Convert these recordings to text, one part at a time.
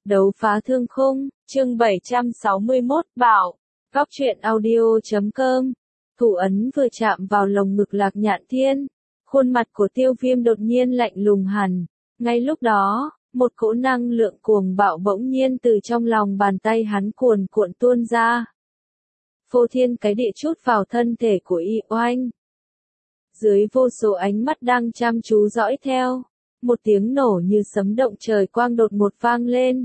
Đấu phá thương khung, chương 761, Bảo. Góc truyện audio.com. Thủ ấn vừa chạm vào lồng ngực Lạc Nhạn Thiên. Khuôn mặt của Tiêu Viêm đột nhiên lạnh lùng hẳn. Ngay lúc đó, một cỗ năng lượng cuồng bạo bỗng nhiên từ trong lòng bàn tay hắn cuồn cuộn tuôn ra. Phô thiên cái địa trút vào thân thể của Y Oanh. Dưới vô số ánh mắt đang chăm chú dõi theo, một tiếng nổ như sấm động trời quang đột ngột vang lên.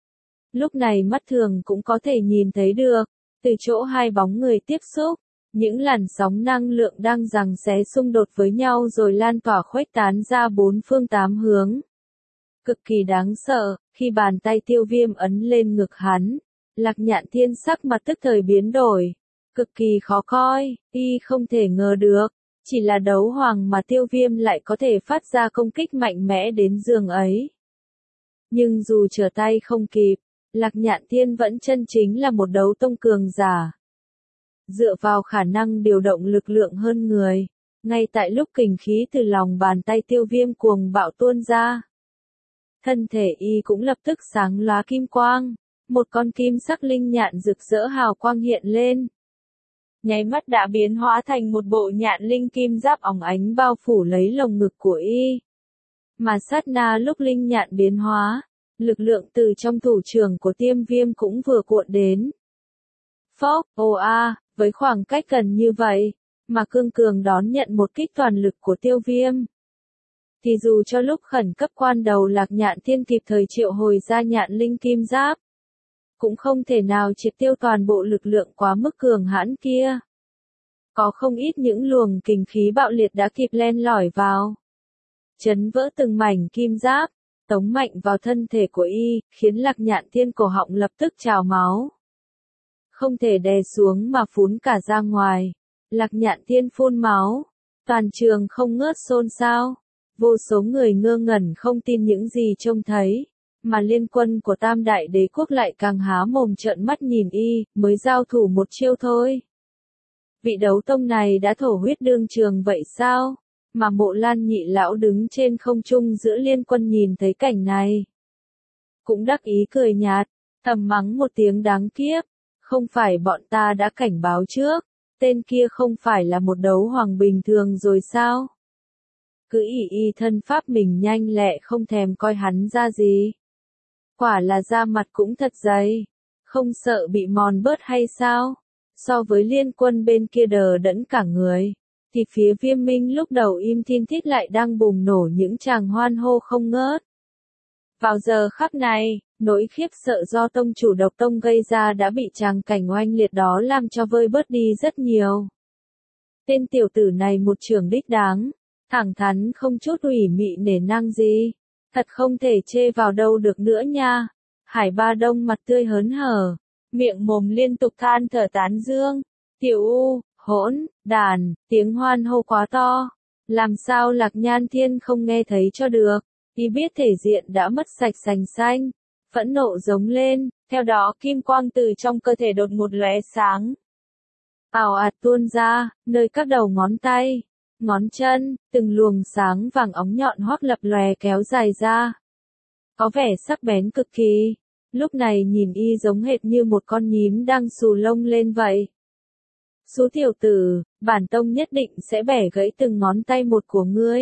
Lúc này mắt thường cũng có thể nhìn thấy được, từ chỗ hai bóng người tiếp xúc, những làn sóng năng lượng đang giằng xé xung đột với nhau rồi lan tỏa khuếch tán ra bốn phương tám hướng. Cực kỳ đáng sợ, khi bàn tay Tiêu Viêm ấn lên ngực hắn, Lạc Nhạn Thiên sắc mặt tức thời biến đổi, cực kỳ khó coi, y không thể ngờ được, chỉ là đấu hoàng mà Tiêu Viêm lại có thể phát ra công kích mạnh mẽ đến giường ấy. Nhưng dù trở tay không kịp, Lạc Nhạn Thiên vẫn chân chính là một đấu tông cường giả. Dựa vào khả năng điều động lực lượng hơn người, ngay tại lúc kình khí từ lòng bàn tay Tiêu Viêm cuồng bạo tuôn ra, thân thể y cũng lập tức sáng lóa kim quang, một con kim sắc linh nhạn rực rỡ hào quang hiện lên. Nháy mắt đã biến hóa thành một bộ nhạn linh kim giáp óng ánh bao phủ lấy lồng ngực của y. Mà sát na lúc linh nhạn biến hóa, lực lượng từ trong thủ trưởng của Tiêu Viêm cũng vừa cuộn đến. Phốc, với khoảng cách gần như vậy, mà cương cường đón nhận một kích toàn lực của Tiêu Viêm. Thì dù cho lúc khẩn cấp quan đầu Lạc Nhạn Thiên kịp thời triệu hồi ra nhạn linh kim giáp, cũng không thể nào triệt tiêu toàn bộ lực lượng quá mức cường hãn kia. Có không ít những luồng kình khí bạo liệt đã kịp len lỏi vào, chấn vỡ từng mảnh kim giáp, tống mạnh vào thân thể của y, khiến Lạc Nhạn Thiên cổ họng lập tức trào máu. Không thể đè xuống mà phún cả ra ngoài. Lạc Nhạn Thiên phun máu, toàn trường không ngớt xôn xao. Vô số người ngơ ngẩn không tin những gì trông thấy, mà liên quân của Tam Đại Đế Quốc lại càng há mồm trợn mắt nhìn y, mới giao thủ một chiêu thôi. Vị đấu tông này đã thổ huyết đương trường vậy sao? Mà Mộ Lan nhị lão đứng trên không trung giữa liên quân nhìn thấy cảnh này, cũng đắc ý cười nhạt, thầm mắng một tiếng đáng kiếp, không phải bọn ta đã cảnh báo trước, tên kia không phải là một đấu hoàng bình thường rồi sao? Cứ y thân pháp mình nhanh lẹ không thèm coi hắn ra gì. Quả là da mặt cũng thật dày, không sợ bị mòn bớt hay sao? So với liên quân bên kia đờ đẫn cả người, thì phía Viêm Minh lúc đầu im thiên thít lại đang bùng nổ những tràng hoan hô không ngớt. Vào giờ khắc này, nỗi khiếp sợ do tông chủ Độc Tông gây ra đã bị tràng cảnh oanh liệt đó làm cho vơi bớt đi rất nhiều. Tên tiểu tử này một trưởng đích đáng, thẳng thắn không chút ủy mị nể nang gì, thật không thể chê vào đâu được nữa nha. Hải Ba Đông mặt tươi hớn hở, miệng mồm liên tục than thở tán dương. Tiểu U, hỗn, đàn, tiếng hoan hô quá to, làm sao Lạc Nhạn Thiên không nghe thấy cho được. Y biết thể diện đã mất sạch sành xanh, phẫn nộ giống lên, theo đó kim quang từ trong cơ thể đột ngột lóe sáng. Ào ạt tuôn ra, nơi các đầu ngón tay, ngón chân, từng luồng sáng vàng óng nhọn hoắc lập lòe kéo dài ra. Có vẻ sắc bén cực kỳ, lúc này nhìn y giống hệt như một con nhím đang xù lông lên vậy. Số tiểu tử, bản tông nhất định sẽ bẻ gãy từng ngón tay một của ngươi.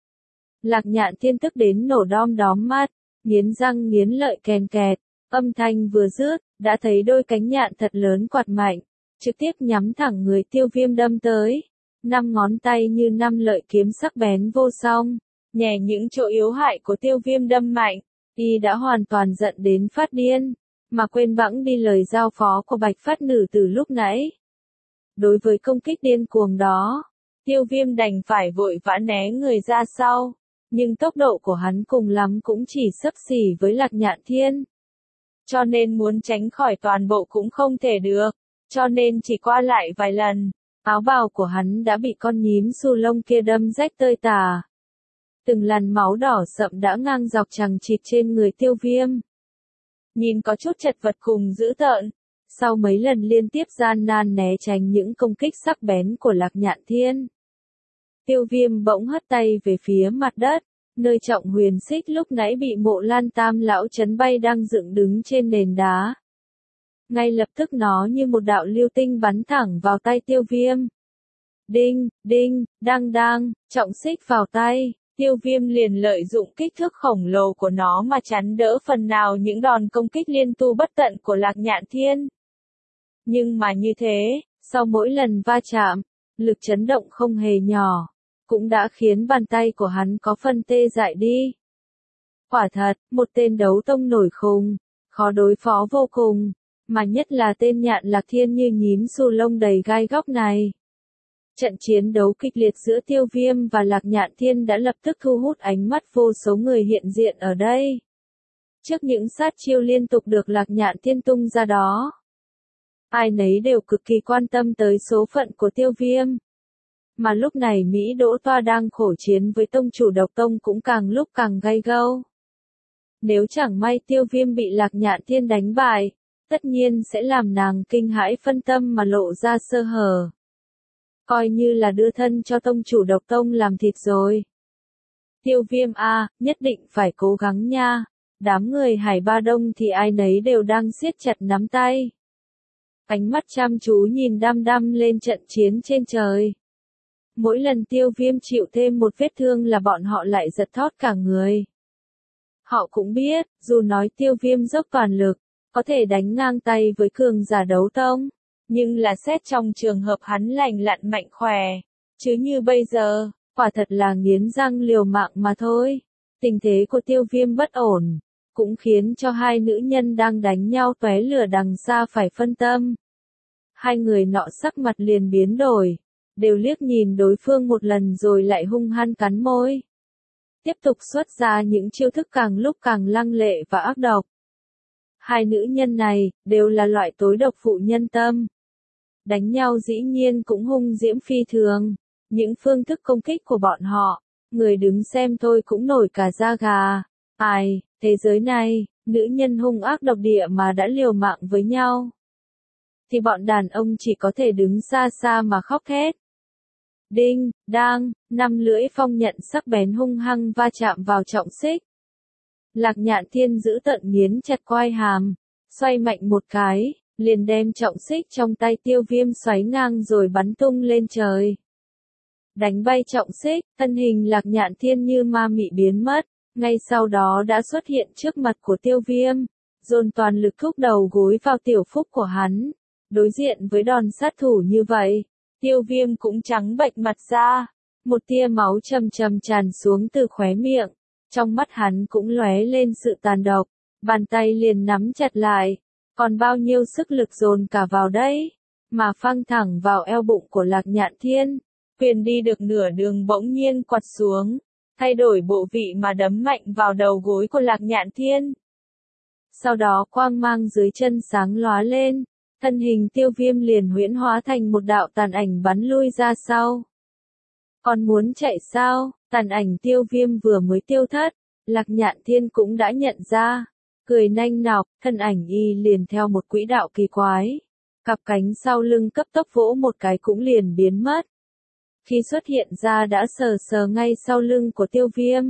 Lạc Nhạn Thiên tức đến nổ đom đóm mắt, nghiến răng nghiến lợi kèn kẹt, âm thanh vừa dứt, đã thấy đôi cánh nhạn thật lớn quạt mạnh, trực tiếp nhắm thẳng người Tiêu Viêm đâm tới. 5 ngón tay như 5 lợi kiếm sắc bén vô song, nhè những chỗ yếu hại của Tiêu Viêm đâm mạnh, y đã hoàn toàn giận đến phát điên, mà quên bẵng đi lời giao phó của Bạch Phát Nữ từ lúc nãy. Đối với công kích điên cuồng đó, Tiêu Viêm đành phải vội vã né người ra sau. Nhưng tốc độ của hắn cùng lắm cũng chỉ xấp xỉ với Lạc Nhạn Thiên. Cho nên muốn tránh khỏi toàn bộ cũng không thể được, cho nên chỉ qua lại vài lần, áo bào của hắn đã bị con nhím xù lông kia đâm rách tơi tả. Từng làn máu đỏ sậm đã ngang dọc chằng chịt trên người Tiêu Viêm. Nhìn có chút chật vật cùng dữ tợn, sau mấy lần liên tiếp gian nan né tránh những công kích sắc bén của Lạc Nhạn Thiên, Tiêu Viêm bỗng hất tay về phía mặt đất, nơi Trọng Huyền Xích lúc nãy bị Mộ Lan Tam lão chấn bay đang dựng đứng trên nền đá. Ngay lập tức nó như một đạo lưu tinh bắn thẳng vào tay Tiêu Viêm. Đinh, đinh, đang đang, trọng xích vào tay, Tiêu Viêm liền lợi dụng kích thước khổng lồ của nó mà chắn đỡ phần nào những đòn công kích liên tu bất tận của Lạc Nhạn Thiên. Nhưng mà như thế, sau mỗi lần va chạm, lực chấn động không hề nhỏ, cũng đã khiến bàn tay của hắn có phần tê dại đi. Quả thật, một tên đấu tông nổi khùng, khó đối phó vô cùng, mà nhất là tên Nhạn Lạc Thiên như nhím xù lông đầy gai góc này. Trận chiến đấu kịch liệt giữa Tiêu Viêm và Lạc Nhạn Thiên đã lập tức thu hút ánh mắt vô số người hiện diện ở đây. Trước những sát chiêu liên tục được Lạc Nhạn Thiên tung ra đó, ai nấy đều cực kỳ quan tâm tới số phận của Tiêu Viêm. Mà lúc này Mỹ Đỗ Toa đang khổ chiến với tông chủ độc tông cũng càng lúc càng gay gâu. Nếu chẳng may Tiêu Viêm bị Lạc Nhạn Thiên đánh bại, tất nhiên sẽ làm nàng kinh hãi phân tâm mà lộ ra sơ hở. Coi như là đưa thân cho tông chủ độc tông làm thịt rồi. Tiêu Viêm a, nhất định phải cố gắng nha. Đám người Hải Ba Đông thì ai nấy đều đang siết chặt nắm tay. Ánh mắt chăm chú nhìn đăm đăm lên trận chiến trên trời. Mỗi lần Tiêu Viêm chịu thêm một vết thương là bọn họ lại giật thót cả người. Họ cũng biết, dù nói Tiêu Viêm dốc toàn lực, có thể đánh ngang tay với cường giả đấu tông, nhưng là xét trong trường hợp hắn lành lặn mạnh khỏe, chứ như bây giờ, quả thật là nghiến răng liều mạng mà thôi. Tình thế của Tiêu Viêm bất ổn, cũng khiến cho hai nữ nhân đang đánh nhau tóe lửa đằng xa phải phân tâm. Hai người nọ sắc mặt liền biến đổi, đều liếc nhìn đối phương một lần rồi lại hung hăng cắn môi. Tiếp tục xuất ra những chiêu thức càng lúc càng lăng lệ và ác độc. Hai nữ nhân này, đều là loại tối độc phụ nhân tâm. Đánh nhau dĩ nhiên cũng hung diễm phi thường. Những phương thức công kích của bọn họ, người đứng xem thôi cũng nổi cả da gà. Ai, thế giới này, nữ nhân hung ác độc địa mà đã liều mạng với nhau, thì bọn đàn ông chỉ có thể đứng xa xa mà khóc thét. Đinh, đang, năm lưỡi phong nhận sắc bén hung hăng va chạm vào trọng xích. Lạc Nhạn Thiên giữ tận nghiến chặt quai hàm, xoay mạnh một cái, liền đem trọng xích trong tay Tiêu Viêm xoáy ngang rồi bắn tung lên trời. Đánh bay trọng xích, thân hình Lạc Nhạn Thiên như ma mị biến mất, ngay sau đó đã xuất hiện trước mặt của Tiêu Viêm, dồn toàn lực thúc đầu gối vào tiểu phúc của hắn. Đối diện với đòn sát thủ như vậy, Tiêu Viêm cũng trắng bệch mặt ra, một tia máu chầm chầm tràn xuống từ khóe miệng, trong mắt hắn cũng lóe lên sự tàn độc, bàn tay liền nắm chặt lại, còn bao nhiêu sức lực dồn cả vào đây, mà phăng thẳng vào eo bụng của Lạc Nhạn Thiên, quyền đi được nửa đường bỗng nhiên quặt xuống, thay đổi bộ vị mà đấm mạnh vào đầu gối của Lạc Nhạn Thiên. Sau đó quang mang dưới chân sáng lóa lên, thân hình Tiêu Viêm liền huyễn hóa thành một đạo tàn ảnh bắn lui ra sau. Còn muốn chạy sao? Tàn ảnh Tiêu Viêm vừa mới tiêu thất, Lạc Nhạn Thiên cũng đã nhận ra, cười nanh nọc, thân ảnh y liền theo một quỹ đạo kỳ quái. Cặp cánh sau lưng cấp tốc vỗ một cái cũng liền biến mất. Khi xuất hiện ra đã sờ sờ ngay sau lưng của Tiêu Viêm.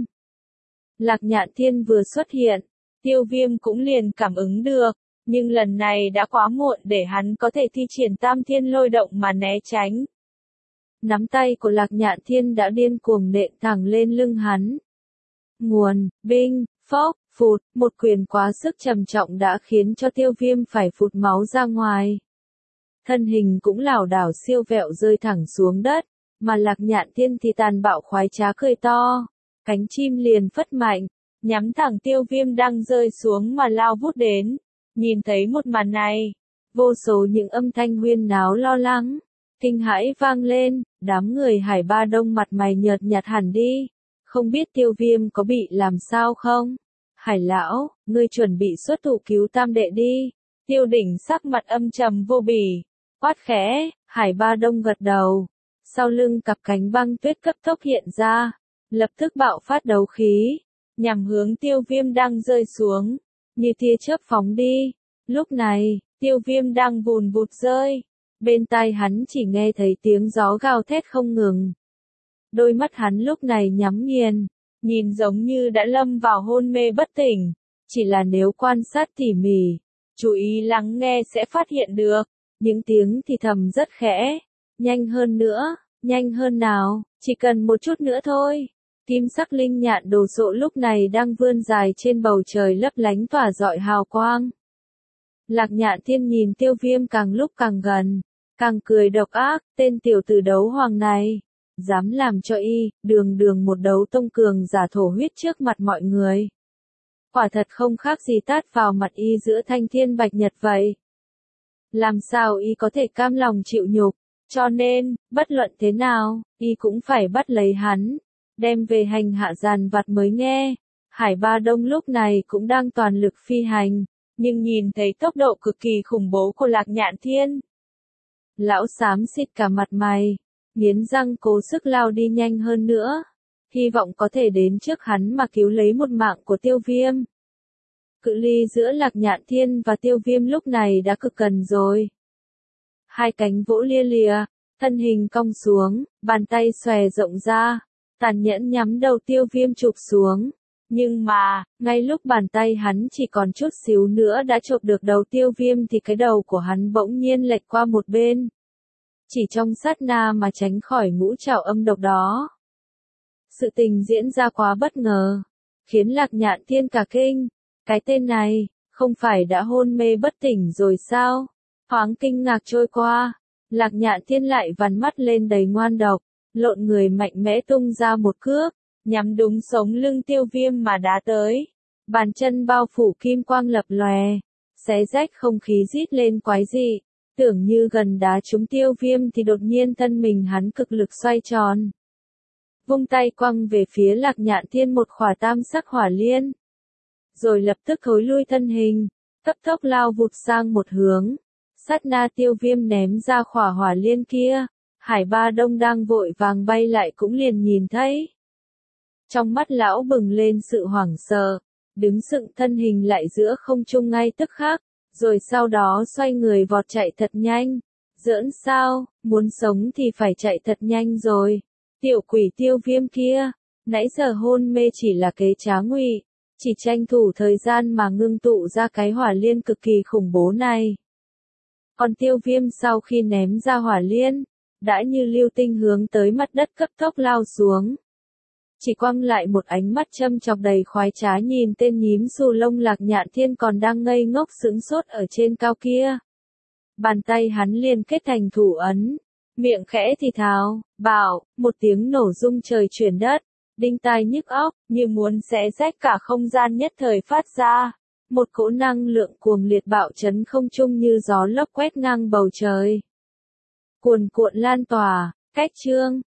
Lạc Nhạn Thiên vừa xuất hiện, Tiêu Viêm cũng liền cảm ứng được, nhưng lần này đã quá muộn để hắn có thể thi triển Tam Thiên Lôi Động mà né tránh. Nắm tay của Lạc Nhạn Thiên đã điên cuồng nện thẳng lên lưng hắn. Nguồn, binh, phốc, phụt, một quyền quá sức trầm trọng đã khiến cho Tiêu Viêm phải phụt máu ra ngoài. Thân hình cũng lảo đảo siêu vẹo rơi thẳng xuống đất, mà Lạc Nhạn Thiên thì tàn bạo khoái trá cười to, cánh chim liền phất mạnh, nhắm thẳng Tiêu Viêm đang rơi xuống mà lao vút đến. Nhìn thấy một màn này, vô số những âm thanh huyên náo lo lắng, kinh hãi vang lên, đám người Hải Ba Đông mặt mày nhợt nhạt hẳn đi, không biết Tiêu Viêm có bị làm sao không? Hải lão, ngươi chuẩn bị xuất thủ cứu tam đệ đi. Tiêu Đỉnh sắc mặt âm trầm vô bỉ, quát khẽ. Hải Ba Đông gật đầu, sau lưng cặp cánh băng tuyết cấp tốc hiện ra, lập tức bạo phát đấu khí, nhằm hướng Tiêu Viêm đang rơi xuống, như tia chớp phóng đi. Lúc này, Tiêu Viêm đang vùn vụt rơi, bên tai hắn chỉ nghe thấy tiếng gió gào thét không ngừng. Đôi mắt hắn lúc này nhắm nghiền, nhìn giống như đã lâm vào hôn mê bất tỉnh. Chỉ là nếu quan sát tỉ mỉ, chú ý lắng nghe sẽ phát hiện được, những tiếng thì thầm rất khẽ. Nhanh hơn nữa, nhanh hơn nào, chỉ cần một chút nữa thôi. Kim sắc linh nhạn đồ sộ lúc này đang vươn dài trên bầu trời lấp lánh tỏa rọi hào quang. Lạc Nhạn Thiên nhìn Tiêu Viêm càng lúc càng gần, càng cười độc ác, tên tiểu tử đấu hoàng này, dám làm cho đường một đấu tông cường giả thổ huyết trước mặt mọi người. Quả thật không khác gì tát vào mặt giữa thanh thiên bạch nhật vậy. Làm sao có thể cam lòng chịu nhục, cho nên, bất luận thế nào, cũng phải bắt lấy hắn, đem về hành hạ giàn vặt mới nghe. Hải Ba Đông lúc này cũng đang toàn lực phi hành, nhưng nhìn thấy tốc độ cực kỳ khủng bố của Lạc Nhạn Thiên. Lão xám xịt cả mặt mày, nghiến răng cố sức lao đi nhanh hơn nữa, hy vọng có thể đến trước hắn mà cứu lấy một mạng của Tiêu Viêm. Cự ly giữa Lạc Nhạn Thiên và Tiêu Viêm lúc này đã cực gần rồi. Hai cánh vỗ lia lìa, thân hình cong xuống, bàn tay xòe rộng ra, tàn nhẫn nhắm đầu Tiêu Viêm chụp xuống. Nhưng mà, ngay lúc bàn tay hắn chỉ còn chút xíu nữa đã chộp được đầu Tiêu Viêm thì cái đầu của hắn bỗng nhiên lệch qua một bên. Chỉ trong sát na mà tránh khỏi ngũ trảo âm độc đó. Sự tình diễn ra quá bất ngờ, khiến Lạc Nhạn Thiên cả kinh. Cái tên này, không phải đã hôn mê bất tỉnh rồi sao? Thoáng kinh ngạc trôi qua, Lạc Nhạn Thiên lại vằn mắt lên đầy ngoan độc, lộn người mạnh mẽ tung ra một cước, nhắm đúng sống lưng Tiêu Viêm mà đá tới. Bàn chân bao phủ kim quang lập lòe, xé rách không khí rít lên quái dị, tưởng như gần đá trúng Tiêu Viêm thì đột nhiên thân mình hắn cực lực xoay tròn. Vung tay quăng về phía Lạc Nhạn Thiên một khỏa tam sắc hỏa liên. Rồi lập tức thối lui thân hình, cấp tốc lao vụt sang một hướng. Sát na Tiêu Viêm ném ra khỏa hỏa liên kia, Hải Ba Đông đang vội vàng bay lại cũng liền nhìn thấy. Trong mắt lão bừng lên sự hoảng sợ, đứng sững thân hình lại giữa không trung ngay tức khắc, rồi sau đó xoay người vọt chạy thật nhanh. Giỡn sao, muốn sống thì phải chạy thật nhanh rồi. Tiểu quỷ Tiêu Viêm kia, nãy giờ hôn mê chỉ là kế trá ngụy, chỉ tranh thủ thời gian mà ngưng tụ ra cái hỏa liên cực kỳ khủng bố này. Còn Tiêu Viêm sau khi ném ra hỏa liên, đã như lưu tinh hướng tới mặt đất cấp tốc lao xuống. Chỉ quăng lại một ánh mắt châm chọc đầy khoái trá nhìn tên nhím xù lông Lạc Nhạn Thiên còn đang ngây ngốc sững sốt ở trên cao kia. Bàn tay hắn liền kết thành thủ ấn, miệng khẽ thì thào, bảo, một tiếng nổ rung trời chuyển đất, đinh tai nhức óc, như muốn xé rách cả không gian nhất thời phát ra. Một cỗ năng lượng cuồng liệt bạo chấn không trung như gió lốc quét ngang bầu trời. Cuồn cuộn lan tỏa, cách chương.